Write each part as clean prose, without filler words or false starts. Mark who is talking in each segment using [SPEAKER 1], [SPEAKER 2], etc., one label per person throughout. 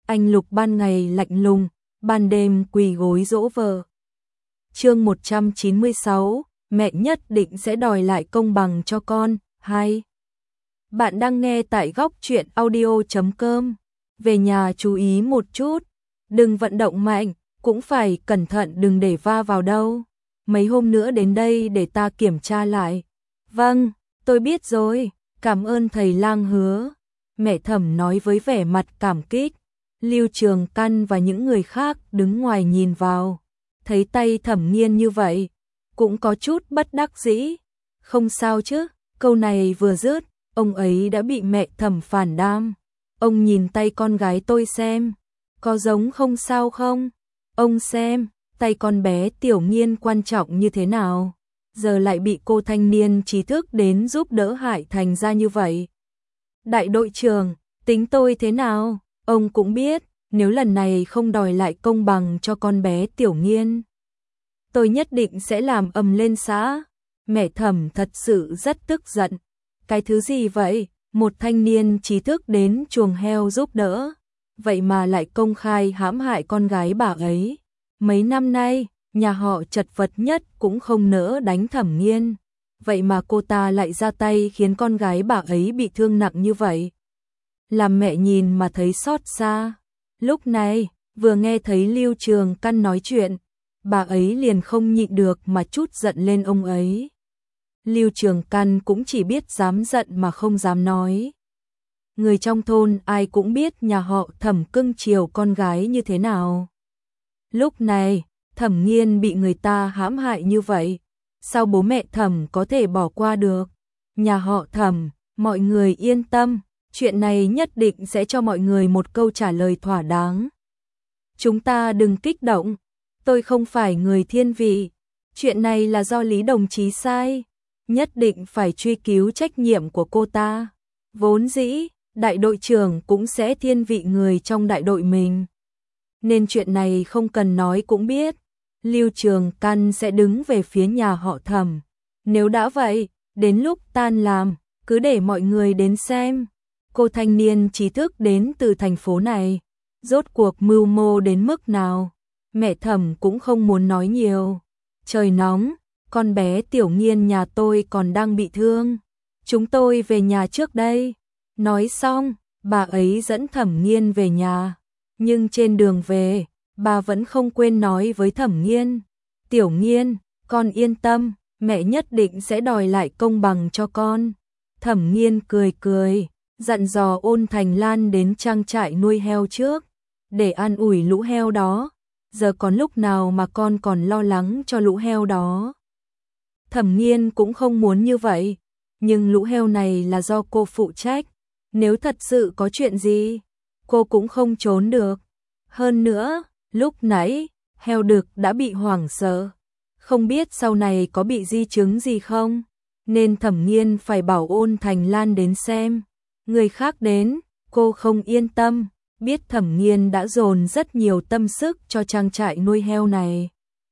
[SPEAKER 1] Anh Lục ban ngày lạnh lùng, ban đêm quỳ gối dỗ vợ. Chương 196, mẹ nhất định sẽ đòi lại công bằng cho con. 2. Bạn đang nghe tại góc truyện audio.com. Về nhà chú ý một chút, đừng vận động mạnh, cũng phải cẩn thận đừng để va vào đâu. Mấy hôm nữa đến đây để ta kiểm tra lại. Vâng, tôi biết rồi, cảm ơn thầy lang hứa. Mẹ Thẩm nói với vẻ mặt cảm kích. Lưu Trường Căn và những người khác đứng ngoài nhìn vào, thấy tay Thẩm Nghiên như vậy, cũng có chút bất đắc dĩ. Không sao chứ, câu này vừa dứt, ông ấy đã bị mẹ Thẩm phản đam. Ông nhìn tay con gái tôi xem, có giống không sao không? Ông xem, tay con bé Tiểu Nghiên quan trọng như thế nào, giờ lại bị cô thanh niên trí thức đến giúp đỡ hại thành ra như vậy. Đại đội trưởng, tính tôi thế nào? Ông cũng biết, nếu lần này không đòi lại công bằng cho con bé Tiểu Nghiên, tôi nhất định sẽ làm ầm lên xã. Mẹ Thẩm thật sự rất tức giận. Cái thứ gì vậy? Một thanh niên trí thức đến chuồng heo giúp đỡ, vậy mà lại công khai hãm hại con gái bà ấy. Mấy năm nay, nhà họ chật vật nhất cũng không nỡ đánh Thẩm Nghiên, vậy mà cô ta lại ra tay khiến con gái bà ấy bị thương nặng như vậy. Làm mẹ nhìn mà thấy xót xa. Lúc này, vừa nghe thấy Lưu Trường Căn nói chuyện, bà ấy liền không nhịn được mà trút giận lên ông ấy. Lưu Trường Căn cũng chỉ biết dám giận mà không dám nói. Người trong thôn ai cũng biết nhà họ Thẩm cưng chiều con gái như thế nào. Lúc này, Thẩm Nghiên bị người ta hãm hại như vậy, sao bố mẹ Thẩm có thể bỏ qua được? Nhà họ Thẩm, mọi người yên tâm, chuyện này nhất định sẽ cho mọi người một câu trả lời thỏa đáng. Chúng ta đừng kích động, tôi không phải người thiên vị, chuyện này là do Lý đồng chí sai, nhất định phải truy cứu trách nhiệm của cô ta. Vốn dĩ, đại đội trưởng cũng sẽ thiên vị người trong đại đội mình, nên chuyện này không cần nói cũng biết, Lưu Trường Căn sẽ đứng về phía nhà họ Thẩm. Nếu đã vậy, đến lúc tan làm, cứ để mọi người đến xem. Cô thanh niên trí thức đến từ thành phố này, rốt cuộc mưu mô đến mức nào? Mẹ Thẩm cũng không muốn nói nhiều. Trời nóng, con bé Tiểu Nghiên nhà tôi còn đang bị thương. Chúng tôi về nhà trước đây. Nói xong, bà ấy dẫn Thẩm Nghiên về nhà. Nhưng trên đường về, bà vẫn không quên nói với Thẩm Nghiên. Tiểu Nghiên, con yên tâm, mẹ nhất định sẽ đòi lại công bằng cho con. Thẩm Nghiên cười cười, dặn dò Ôn Thành Lan đến trang trại nuôi heo trước, để an ủi lũ heo đó. Giờ còn lúc nào mà con còn lo lắng cho lũ heo đó. Thẩm Nghiên cũng không muốn như vậy, nhưng lũ heo này là do cô phụ trách. Nếu thật sự có chuyện gì, cô cũng không trốn được. Hơn nữa, lúc nãy, heo đực đã bị hoảng sợ, không biết sau này có bị di chứng gì không, nên Thẩm Nghiên phải bảo Ôn Thành Lan đến xem. Người khác đến, cô không yên tâm, biết Thẩm Nghiên đã dồn rất nhiều tâm sức cho trang trại nuôi heo này.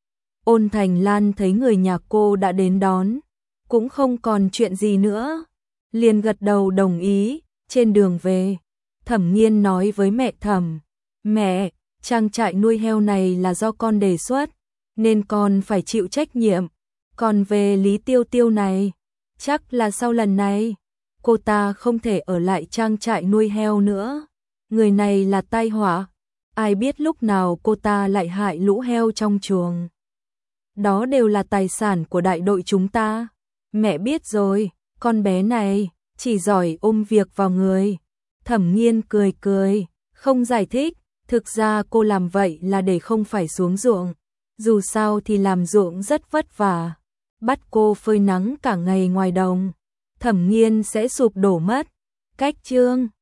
[SPEAKER 1] Ôn Thành Lan thấy người nhà cô đã đến đón, cũng không còn chuyện gì nữa, liền gật đầu đồng ý. Trên đường về, Thẩm Nghiên nói với mẹ Thẩm, mẹ, trang trại nuôi heo này là do con đề xuất, nên con phải chịu trách nhiệm. Còn về Lý Tiêu Tiêu này, chắc là sau lần này, cô ta không thể ở lại trang trại nuôi heo nữa. Người này là tai họa, ai biết lúc nào cô ta lại hại lũ heo trong chuồng. Đó đều là tài sản của đại đội chúng ta. Mẹ biết rồi, con bé này chỉ giỏi ôm việc vào người. Thẩm Nghiên cười cười, không giải thích, thực ra cô làm vậy là để không phải xuống ruộng. Dù sao thì làm ruộng rất vất vả, bắt cô phơi nắng cả ngày ngoài đồng, Thẩm Nghiên sẽ sụp đổ mất. Cách chương